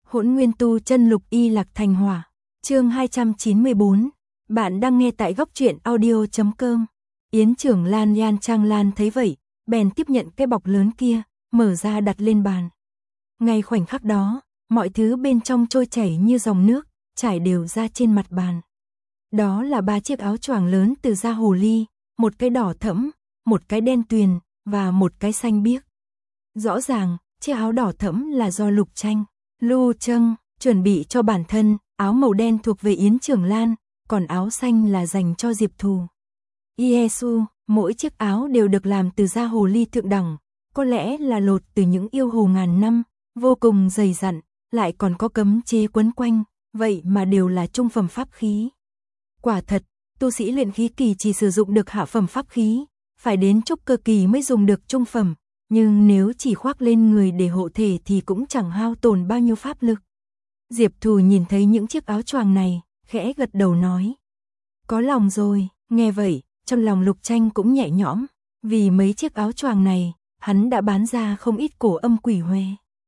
Hỗn Nguyên Tu Chân Lục Y Lạc Thành Hỏa, chương 294. Bạn đang nghe tại góc truyện audio.com. Yến Trưởng Lan Yan Trang Lan thấy vậy, bèn tiếp nhận cái bọc lớn kia, mở ra đặt lên bàn. Ngay khoảnh khắc đó, mọi thứ bên trong trôi chảy như dòng nước, trải đều ra trên mặt bàn. Đó là 3 chiếc áo choàng lớn từ da hồ ly, một cái đỏ thẫm, một cái đen tuyền và một cái xanh biếc. Rõ ràng, chiếc áo đỏ thẫm là do Lục Tranh, Lưu Trâng chuẩn bị cho bản thân, áo màu đen thuộc về Yến Trưởng Lan, còn áo xanh là dành cho Diệp Thù. Yesu, mỗi chiếc áo đều được làm từ da hồ ly thượng đẳng, có lẽ là lột từ những yêu hồ ngàn năm, vô cùng dày dặn, lại còn có cấm chế quấn quanh, vậy mà đều là trung phẩm pháp khí. Quả thật, tu sĩ luyện khí kỳ chỉ sử dụng được hạ phẩm pháp khí, phải đến trúc cơ kỳ mới dùng được trung phẩm, nhưng nếu chỉ khoác lên người để hộ thể thì cũng chẳng hao tổn bao nhiêu pháp lực. Diệp Thù nhìn thấy những chiếc áo choàng này, khẽ gật đầu nói. Có lòng rồi, nghe vậy, trong lòng Lục Tranh cũng nhẹ nhõm, vì mấy chiếc áo choàng này, hắn đã bán ra không ít cổ âm quỷ huê.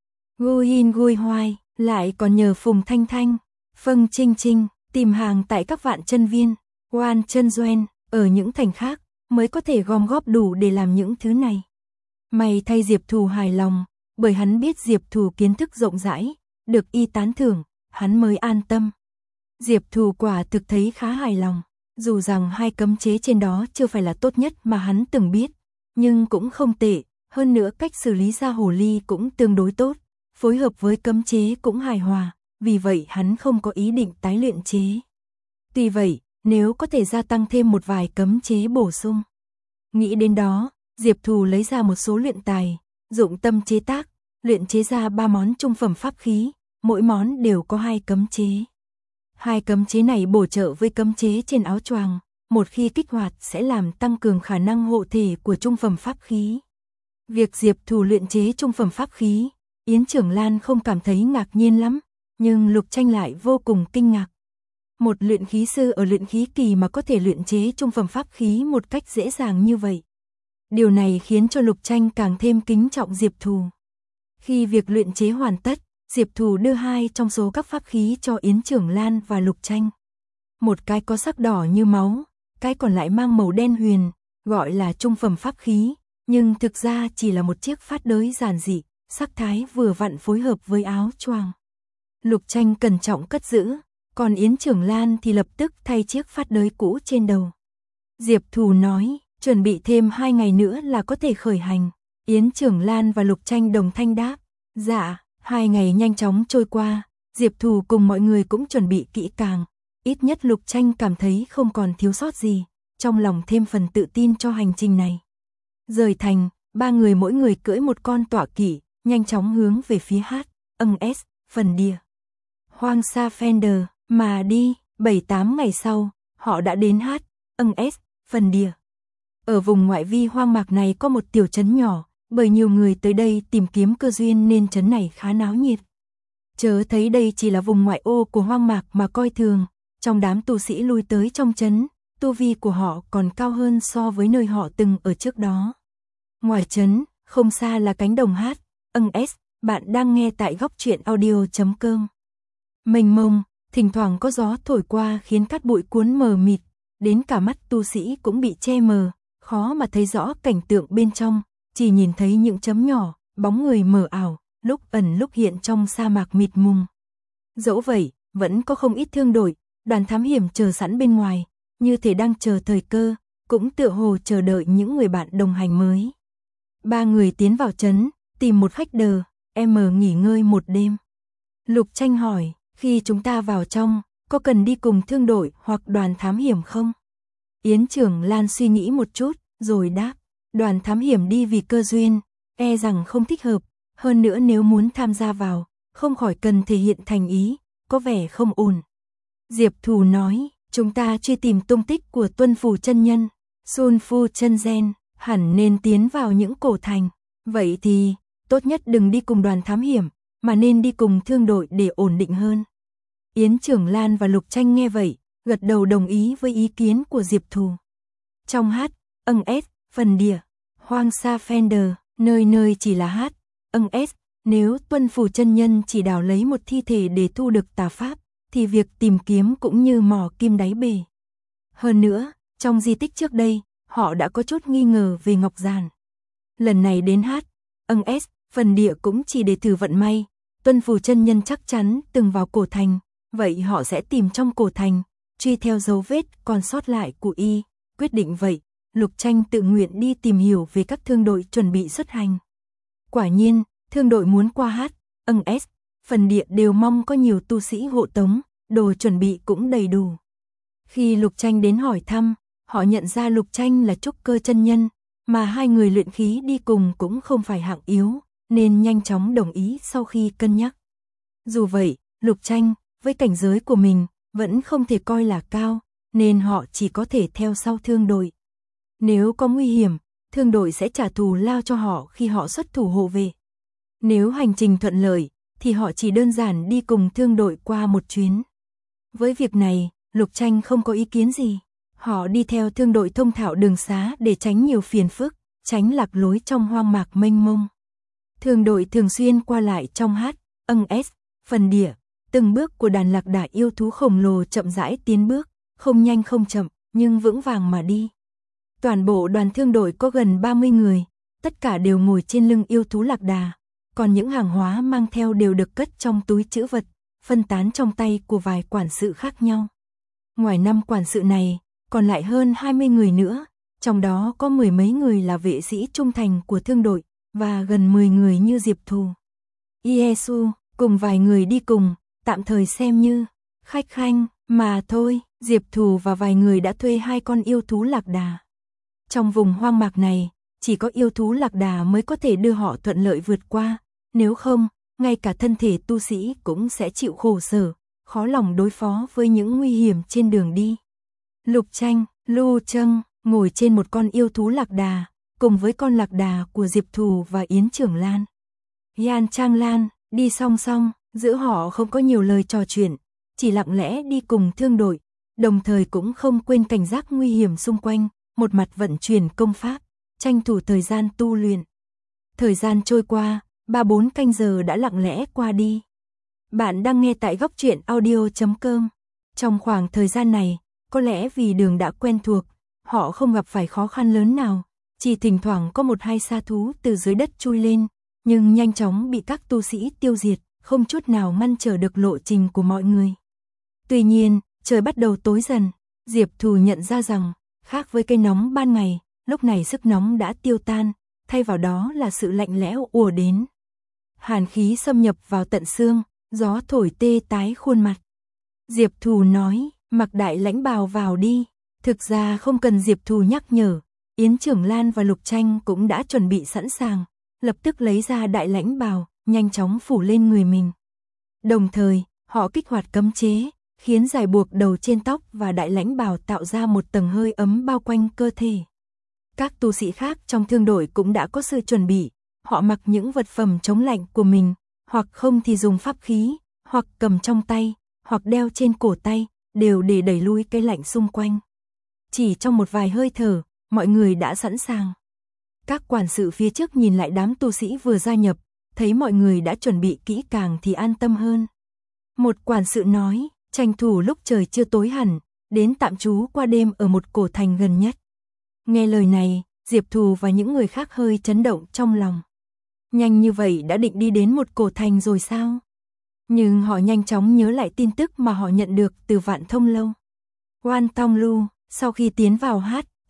Guin Gui Hoai, lại còn nhờ Phùng Thanh Thanh, Phân Trinh Trinh, tìm hàng tại các vạn chân viên, Quan Chân Doen, ở những thành khác, mới có thể gom góp đủ để làm những thứ này. May thay Diệp Thù hài lòng, bởi hắn biết Diệp Thù kiến thức rộng rãi, được y tán thưởng, hắn mới an tâm. Diệp Thù quả thực thấy khá hài lòng, dù rằng 2 cấm chế trên đó chưa phải là tốt nhất mà hắn từng biết, nhưng cũng không tệ, hơn nữa cách xử lý da hồ ly cũng tương đối tốt, phối hợp với cấm chế cũng hài hòa, vì vậy hắn không có ý định tái luyện chế. Tuy vậy, nếu có thể gia tăng thêm một vài cấm chế bổ sung. Nghĩ đến đó, Diệp Thù lấy ra một số luyện tài, dụng tâm chế tác, luyện chế ra 3 món trung phẩm pháp khí, mỗi món đều có 2 cấm chế. 2 cấm chế này bổ trợ với cấm chế trên áo choàng, một khi kích hoạt sẽ làm tăng cường khả năng hộ thể của trung phẩm pháp khí. Việc Diệp Thù luyện chế trung phẩm pháp khí, Yến Trưởng Lan không cảm thấy ngạc nhiên lắm, nhưng Lục Tranh lại vô cùng kinh ngạc. Một luyện khí sư ở luyện khí kỳ mà có thể luyện chế trung phẩm pháp khí một cách dễ dàng như vậy. Điều này khiến cho Lục Tranh càng thêm kính trọng Diệp Thù. Khi việc luyện chế hoàn tất, Diệp Thù đưa 2 trong số các pháp khí cho Yến Trưởng Lan và Lục Tranh. Một cái có sắc đỏ như máu, cái còn lại mang màu đen huyền, gọi là trung phẩm pháp khí, nhưng thực ra chỉ là một chiếc phát đới giản dị, sắc thái vừa vặn phối hợp với áo choàng. Lục Tranh cẩn trọng cất giữ, còn Yến Trưởng Lan thì lập tức thay chiếc phát đới cũ trên đầu. Diệp Thù nói, chuẩn bị thêm 2 ngày nữa là có thể khởi hành. Yến Trưởng Lan và Lục Tranh đồng thanh đáp, dạ. 2 ngày nhanh chóng trôi qua, Diệp Thù cùng mọi người cũng chuẩn bị kỹ càng, ít nhất Lục Tranh cảm thấy không còn thiếu sót gì, trong lòng thêm phần tự tin cho hành trình này. Rời thành, 3 người mỗi người cưỡi một con tọa kỵ, nhanh chóng hướng về phía S, phần địa. Hoang Sa Fender, mà đi, 7-8 ngày sau, họ đã đến S, phần địa. Ở vùng ngoại vi hoang mạc này có một tiểu trấn nhỏ, bởi nhiều người tới đây tìm kiếm cơ duyên nên trấn này khá náo nhiệt. Chớ thấy đây chỉ là vùng ngoại ô của hoang mạc mà coi thường, trong đám tu sĩ lui tới trong trấn, tu vi của họ còn cao hơn so với nơi họ từng ở trước đó. Ngoài trấn, không xa là cánh đồng S, bạn đang nghe tại góc truyện audio.com. Mênh mông, thỉnh thoảng có gió thổi qua khiến cát bụi cuốn mờ mịt, đến cả mắt tu sĩ cũng bị che mờ, khó mà thấy rõ cảnh tượng bên trong. Chỉ nhìn thấy những chấm nhỏ, bóng người mờ ảo, lúc ẩn lúc hiện trong sa mạc mịt mùng. Dẫu vậy, vẫn có không ít thương đội, đoàn thám hiểm chờ sẵn bên ngoài, như thể đang chờ thời cơ, cũng tựa hồ chờ đợi những người bạn đồng hành mới. 3 người tiến vào trấn, tìm một khách đờ, nghỉ ngơi một đêm. Lục Tranh hỏi, khi chúng ta vào trong, có cần đi cùng thương đội hoặc đoàn thám hiểm không? Yến Trưởng Lan suy nghĩ một chút, rồi đáp. Đoàn thám hiểm đi vì cơ duyên, e rằng không thích hợp, hơn nữa nếu muốn tham gia vào, không khỏi cần thể hiện thành ý, có vẻ không ổn. Diệp Thù nói, chúng ta truy tìm tung tích của Tuân Phù chân nhân, Sun Phu chân gen, hẳn nên tiến vào những cổ thành, vậy thì, tốt nhất đừng đi cùng đoàn thám hiểm, mà nên đi cùng thương đội để ổn định hơn. Yến Trưởng Lan và Lục Tranh nghe vậy, gật đầu đồng ý với ý kiến của Diệp Thù. Trong S, phần địa, Hoang Sa Fender, nơi nơi chỉ là S, Nếu Tuân Phủ chân nhân chỉ đào lấy một thi thể để thu được tà pháp, thì việc tìm kiếm cũng như mò kim đáy bể. Hơn nữa, trong di tích trước đây, họ đã có chút nghi ngờ về Ngọc Giản. Lần này đến phần địa cũng chỉ để thử vận may. Tuân Phủ chân nhân chắc chắn từng vào cổ thành, vậy họ sẽ tìm trong cổ thành, truy theo dấu vết còn sót lại của y. Quyết định vậy, Lục Tranh tự nguyện đi tìm hiểu về các thương đội chuẩn bị xuất hành. Quả nhiên, thương đội muốn qua phần địa đều mong có nhiều tu sĩ hộ tống, đồ chuẩn bị cũng đầy đủ. Khi Lục Tranh đến hỏi thăm, họ nhận ra Lục Tranh là trúc cơ chân nhân, mà hai người luyện khí đi cùng cũng không phải hạng yếu, nên nhanh chóng đồng ý sau khi cân nhắc. Dù vậy, Lục Tranh, với cảnh giới của mình, vẫn không thể coi là cao, nên họ chỉ có thể theo sau thương đội. Nếu có nguy hiểm, thương đội sẽ trả thù lao cho họ khi họ xuất thủ hộ vệ. Nếu hành trình thuận lợi, thì họ chỉ đơn giản đi cùng thương đội qua một chuyến. Với việc này, Lục Tranh không có ý kiến gì. Họ đi theo thương đội thông thạo đường xá để tránh nhiều phiền phức, tránh lạc lối trong hoang mạc mênh mông. Thương đội thường xuyên qua lại trong phần địa, từng bước của đàn lạc đà yêu thú khổng lồ chậm rãi tiến bước, không nhanh không chậm, nhưng vững vàng mà đi. Toàn bộ đoàn thương đội có gần 30 người, tất cả đều ngồi trên lưng yêu thú lạc đà, còn những hàng hóa mang theo đều được cất trong túi trữ vật, phân tán trong tay của vài quản sự khác nhau. Ngoài 5 quản sự này, còn lại hơn 20 người nữa, trong đó có 10 mấy người là vệ sĩ trung thành của thương đội, và gần 10 người như Diệp Thù, Iesu, cùng vài người đi cùng, tạm thời xem như khách khanh mà thôi. Diệp Thù và vài người đã thuê 2 con yêu thú lạc đà. Trong vùng hoang mạc này, chỉ có yêu thú lạc đà mới có thể đưa họ thuận lợi vượt qua, nếu không, ngay cả thân thể tu sĩ cũng sẽ chịu khổ sở, khó lòng đối phó với những nguy hiểm trên đường đi. Lục Tranh, Lưu Trâng ngồi trên một con yêu thú lạc đà, cùng với con lạc đà của Diệp Thù và Yến Trưởng Lan. Yan Trang Lan đi song song, giữa họ không có nhiều lời trò chuyện, chỉ lặng lẽ đi cùng thương đội, đồng thời cũng không quên cảnh giác nguy hiểm xung quanh, một mặt vận chuyển công pháp, tranh thủ thời gian tu luyện. Thời gian trôi qua, 3-4 canh giờ đã lặng lẽ qua đi. Bạn đang nghe tại Góc Truyện Audio.com. Trong khoảng thời gian này, có lẽ vì đường đã quen thuộc, họ không gặp phải khó khăn lớn nào, chỉ thỉnh thoảng có 1-2 sa thú từ dưới đất chui lên, nhưng nhanh chóng bị các tu sĩ tiêu diệt, không chút nào ngăn trở được lộ trình của mọi người. Tuy nhiên, trời bắt đầu tối dần, Diệp Thù nhận ra rằng, khác với cây nóng ban ngày, lúc này sức nóng đã tiêu tan, thay vào đó là sự lạnh lẽo ùa đến. Hàn khí xâm nhập vào tận xương, gió thổi tê tái khuôn mặt. Diệp Thù nói, mặc đại lãnh bào vào đi. Thực ra không cần Diệp Thù nhắc nhở, Yến Trưởng Lan và Lục Tranh cũng đã chuẩn bị sẵn sàng, lập tức lấy ra đại lãnh bào, nhanh chóng phủ lên người mình. Đồng thời, họ kích hoạt cấm chế, khiến rải buộc đầu trên tóc và đại lãnh bào tạo ra một tầng hơi ấm bao quanh cơ thể. Các tu sĩ khác trong thương đội cũng đã có sự chuẩn bị, họ mặc những vật phẩm chống lạnh của mình, hoặc không thì dùng pháp khí, hoặc cầm trong tay, hoặc đeo trên cổ tay, đều để đẩy lui cái lạnh xung quanh. Chỉ trong một vài hơi thở, mọi người đã sẵn sàng. Các quản sự phía trước nhìn lại đám tu sĩ vừa gia nhập, thấy mọi người đã chuẩn bị kỹ càng thì an tâm hơn. Một quản sự nói, tranh thủ lúc trời chưa tối hẳn, đến tạm trú qua đêm ở một cổ thành gần nhất. Nghe lời này, Diệp Thù và những người khác hơi chấn động trong lòng. Nhanh như vậy đã định đi đến một cổ thành rồi sao? Nhưng họ nhanh chóng nhớ lại tin tức mà họ nhận được từ Vạn Thông Lâu. Quan Tong Lu, sau khi tiến vào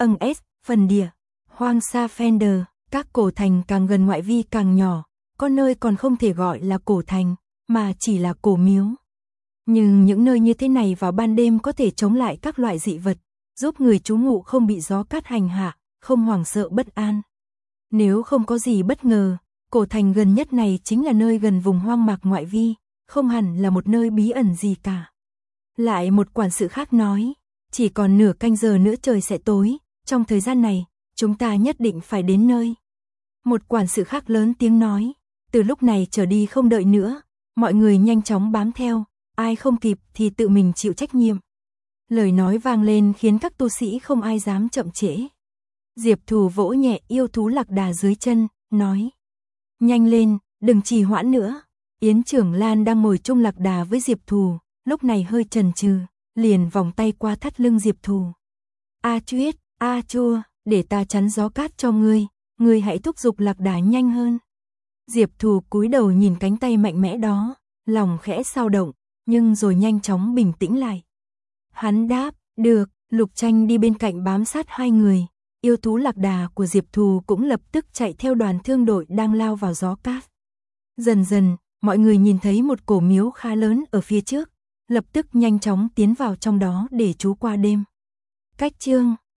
phần địa, Hoang Sa Fender, các cổ thành càng gần ngoại vi càng nhỏ, có nơi còn không thể gọi là cổ thành, mà chỉ là cổ miếu. Nhưng những nơi như thế này vào ban đêm có thể chống lại các loại dị vật, giúp người trú ngụ không bị gió cát hành hạ, không hoảng sợ bất an. Nếu không có gì bất ngờ, cổ thành gần nhất này chính là nơi gần vùng hoang mạc ngoại vi, không hẳn là một nơi bí ẩn gì cả. Lại một quản sự khác nói, chỉ còn nửa canh giờ nữa trời sẽ tối, trong thời gian này, chúng ta nhất định phải đến nơi. Một quản sự khác lớn tiếng nói, từ lúc này trở đi không đợi nữa, mọi người nhanh chóng bám theo, ai không kịp thì tự mình chịu trách nhiệm. Lời nói vang lên khiến các tu sĩ không ai dám chậm trễ. Diệp Thù vỗ nhẹ yêu thú lạc đà dưới chân, nói, nhanh lên, đừng trì hoãn nữa. Yến Trưởng Lan đang ngồi chung lạc đà với Diệp Thù, lúc này hơi chần chừ, liền vòng tay qua thắt lưng Diệp Thù. A Chuyết, A Chua, để ta chắn gió cát cho ngươi hãy thúc giục lạc đà nhanh hơn. Diệp Thù cúi đầu nhìn cánh tay mạnh mẽ đó, lòng khẽ xao động, nhưng rồi nhanh chóng bình tĩnh lại. Hắn đáp, được. Lục Tranh đi bên cạnh bám sát hai người, yêu thú lạc đà của Diệp Thù cũng lập tức chạy theo đoàn thương đội đang lao vào gió cát. Dần dần, mọi người nhìn thấy một cổ miếu khá lớn ở phía trước, lập tức nhanh chóng tiến vào trong đó để trú qua đêm. Cách chương